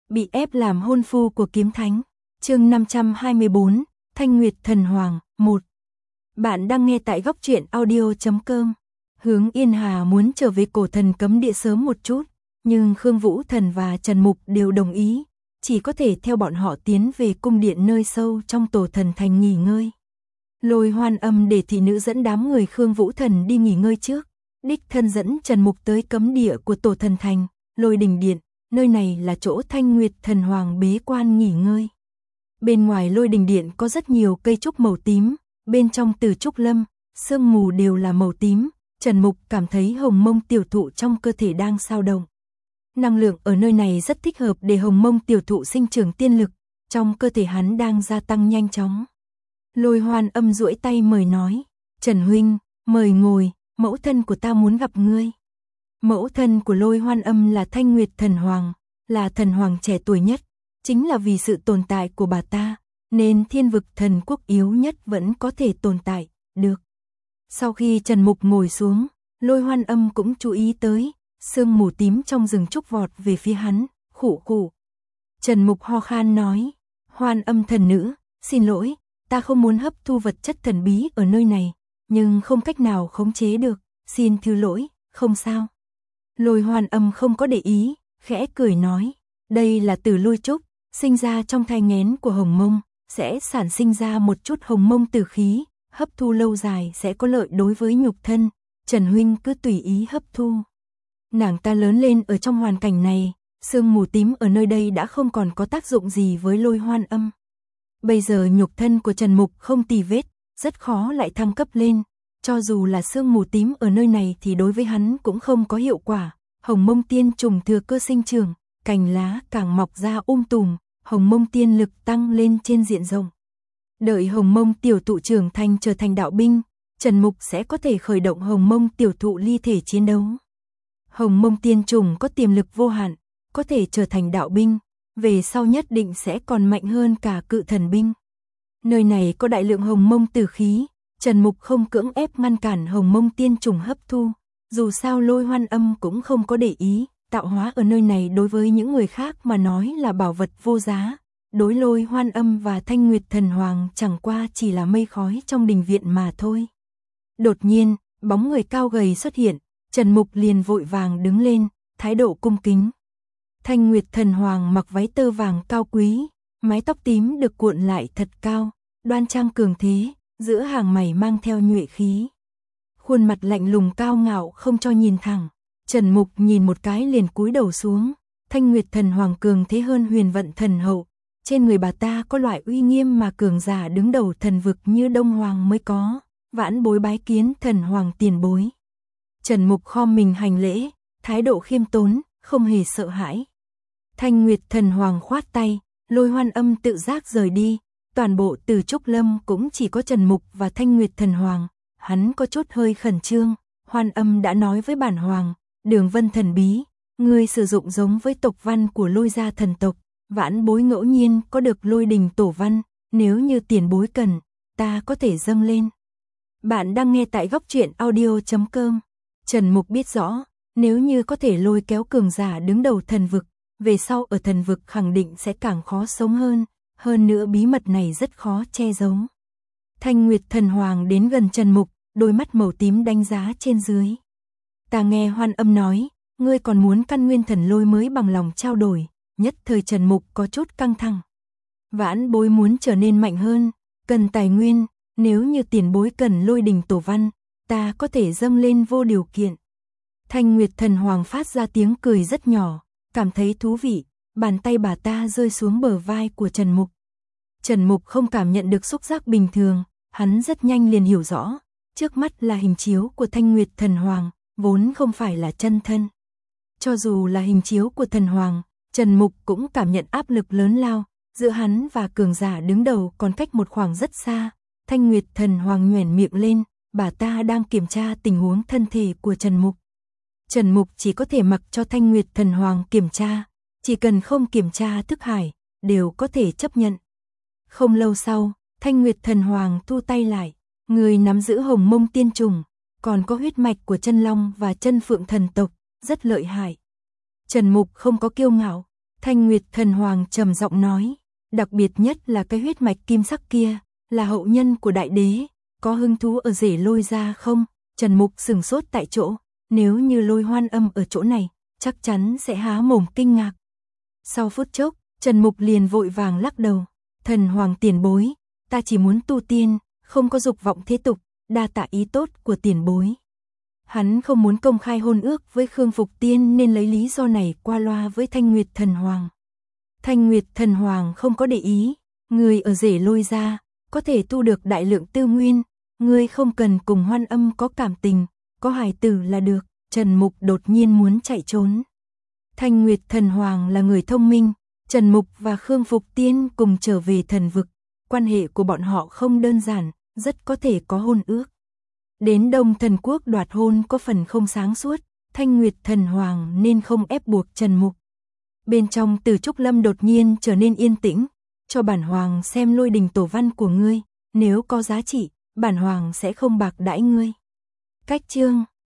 Bị ép làm hôn phu của kiếm thánh. Chương 524, Thanh Nguyệt Thần Hoàng 1. Bạn đang nghe tại góc truyện audio.com. Hướng Yên Hà muốn trở về cổ thần cấm địa sớm một chút, nhưng Khương Vũ Thần và Trần Mục đều đồng ý, chỉ có thể theo bọn họ tiến về cung điện nơi sâu trong tổ thần thành nghỉ ngơi. Lôi Hoan Âm để thị nữ dẫn đám người Khương Vũ Thần đi nghỉ ngơi trước, đích thân dẫn Trần Mục tới cấm địa của tổ thần thành, Lôi Đình Điện, nơi này là chỗ Thanh Nguyệt Thần Hoàng bế quan nghỉ ngơi. Bên ngoài Lôi Đình Điện có rất nhiều cây trúc màu tím, bên trong từ trúc lâm, sương mù đều là màu tím. Trần Mục cảm thấy hồng mông tiểu thụ trong cơ thể đang sao động. Năng lượng ở nơi này rất thích hợp để hồng mông tiểu thụ sinh trưởng tiên lực, trong cơ thể hắn đang gia tăng nhanh chóng. Lôi Hoan Âm duỗi tay mời nói, Trần huynh, mời ngồi, mẫu thân của ta muốn gặp ngươi. Mẫu thân của Lôi Hoan Âm là Thanh Nguyệt Thần Hoàng, là thần hoàng trẻ tuổi nhất, chính là vì sự tồn tại của bà ta, nên thiên vực thần quốc yếu nhất vẫn có thể tồn tại, được. Sau khi Trần Mục ngồi xuống, Lôi Hoan Âm cũng chú ý tới, sương mù tím trong rừng trúc vọt về phía hắn, khụ khụ. Trần Mục ho khan nói, Hoan Âm thần nữ, xin lỗi, ta không muốn hấp thu vật chất thần bí ở nơi này, nhưng không cách nào khống chế được, xin thứ lỗi, không sao. Lôi Hoan Âm không có để ý, khẽ cười nói, đây là tử lôi trúc, sinh ra trong thai nghén của hồng mông, sẽ sản sinh ra một chút hồng mông tử khí, hấp thu lâu dài sẽ có lợi đối với nhục thân, Trần huynh cứ tùy ý hấp thu. Nàng ta lớn lên ở trong hoàn cảnh này, sương mù tím ở nơi đây đã không còn có tác dụng gì với Lôi Hoan Âm. Bây giờ nhục thân của Trần Mục không tì vết, rất khó lại thăng cấp lên, cho dù là sương mù tím ở nơi này thì đối với hắn cũng không có hiệu quả. Hồng mông tiên trùng thừa cơ sinh trưởng, cành lá càng mọc ra tùm, hồng mông tiên lực tăng lên trên diện rộng. Đợi hồng mông tiểu thụ trưởng thành trở thành đạo binh, Trần Mục sẽ có thể khởi động hồng mông tiểu thụ ly thể chiến đấu. Hồng mông tiên trùng có tiềm lực vô hạn, có thể trở thành đạo binh, về sau nhất định sẽ còn mạnh hơn cả cự thần binh. Nơi này có đại lượng hồng mông tử khí, Trần Mục không cưỡng ép ngăn cản hồng mông tiên trùng hấp thu, dù sao Lôi Hoan Âm cũng không có để ý, tạo hóa ở nơi này đối với những người khác mà nói là bảo vật vô giá. Đối Lôi Hoan Âm và Thanh Nguyệt Thần Hoàng chẳng qua chỉ là mây khói trong đình viện mà thôi. Đột nhiên, bóng người cao gầy xuất hiện, Trần Mục liền vội vàng đứng lên, thái độ cung kính. Thanh Nguyệt Thần Hoàng mặc váy tơ vàng cao quý, mái tóc tím được cuộn lại thật cao, đoan trang cường thế, giữa hàng mày mang theo nhuệ khí. Khuôn mặt lạnh lùng cao ngạo không cho nhìn thẳng, Trần Mục nhìn một cái liền cúi đầu xuống. Thanh Nguyệt Thần Hoàng cường thế hơn Huyền Vận Thần Hậu, trên người bà ta có loại uy nghiêm mà cường giả đứng đầu thần vực như Đông Hoàng mới có, vãn bối bái kiến Thần Hoàng tiền bối. Trần Mục khom mình hành lễ, thái độ khiêm tốn, không hề sợ hãi. Thanh Nguyệt Thần Hoàng khoát tay, Lôi Hoan Âm tự giác rời đi, toàn bộ Từ Trúc Lâm cũng chỉ có Trần Mục và Thanh Nguyệt Thần Hoàng, hắn có chút hơi khẩn trương. Hoan Âm đã nói với bản hoàng, Đường Vân thần bí, ngươi sử dụng giống với tộc văn của Lôi gia thần tộc, vãn bối ngẫu nhiên có được Lôi đình tổ văn, nếu như tiền bối cần, ta có thể dâng lên. Bạn đang nghe tại góc truyện audio.com. Trần Mục biết rõ, nếu như có thể lôi kéo cường giả đứng đầu thần vực, về sau ở thần vực khẳng định sẽ càng khó sống hơn nữa bí mật này rất khó che giấu. Thanh Nguyệt Thần Hoàng đến gần Trần Mục, đôi mắt màu tím đánh giá trên dưới. Ta nghe Hoan Âm nói, ngươi còn muốn căn nguyên thần lôi mới bằng lòng trao đổi, nhất thời Trần Mục có chút căng thẳng. Vãn bối muốn trở nên mạnh hơn, cần tài nguyên, nếu như tiền bối cần Lôi đình tổ văn, ta có thể dâng lên vô điều kiện. Thanh Nguyệt Thần Hoàng phát ra tiếng cười rất nhỏ, cảm thấy thú vị, bàn tay bà ta rơi xuống bờ vai của Trần Mục. Trần Mục không cảm nhận được xúc giác bình thường, hắn rất nhanh liền hiểu rõ, trước mắt là hình chiếu của Thanh Nguyệt Thần Hoàng, vốn không phải là chân thân. Cho dù là hình chiếu của thần hoàng, Trần Mục cũng cảm nhận áp lực lớn lao, giữa hắn và cường giả đứng đầu còn cách một khoảng rất xa. Thanh Nguyệt Thần Hoàng nhoẻn miệng lên, bà ta đang kiểm tra tình huống thân thể của Trần Mục. Trần Mục chỉ có thể mặc cho Thanh Nguyệt Thần Hoàng kiểm tra, chỉ cần không kiểm tra thức hải, đều có thể chấp nhận. Không lâu sau, Thanh Nguyệt Thần Hoàng thu tay lại, người nắm giữ hồng mông tiên trùng, còn có huyết mạch của chân long và chân phượng thần tộc, rất lợi hại. Trần Mục không có kiêu ngạo, Thanh Nguyệt Thần Hoàng trầm giọng nói, đặc biệt nhất là cái huyết mạch kim sắc kia, là hậu nhân của đại đế, có hứng thú ở rể Lôi gia không? Trần Mục sừng sốt tại chỗ, nếu như Lôi Hoan Âm ở chỗ này, chắc chắn sẽ há mồm kinh ngạc. Sau phút chốc, Trần Mục liền vội vàng lắc đầu, Thần Hoàng tiền bối, ta chỉ muốn tu tiên, không có dục vọng thế tục, đa tạ ý tốt của tiền bối. Hắn không muốn công khai hôn ước với Khương Phục Tiên nên lấy lý do này qua loa với Thanh Nguyệt Thần Hoàng. Thanh Nguyệt Thần Hoàng không có để ý, người ở rể Lôi gia có thể tu được đại lượng tư nguyên, ngươi không cần cùng Hoan Âm có cảm tình, có hài tử là được. Trần Mục đột nhiên muốn chạy trốn. Thanh Nguyệt Thần Hoàng là người thông minh, Trần Mục và Khương Phục Tiên cùng trở về thần vực, quan hệ của bọn họ không đơn giản, rất có thể có hôn ước. Đến Đông Thần Quốc đoạt hôn có phần không sáng suốt, Thanh Nguyệt Thần Hoàng nên không ép buộc Trần Mục. Bên trong Tử Trúc Lâm đột nhiên trở nên yên tĩnh, cho bản hoàng xem lôi đình tổ văn của ngươi, nếu có giá trị, bản hoàng sẽ không bạc đãi ngươi. Cách chương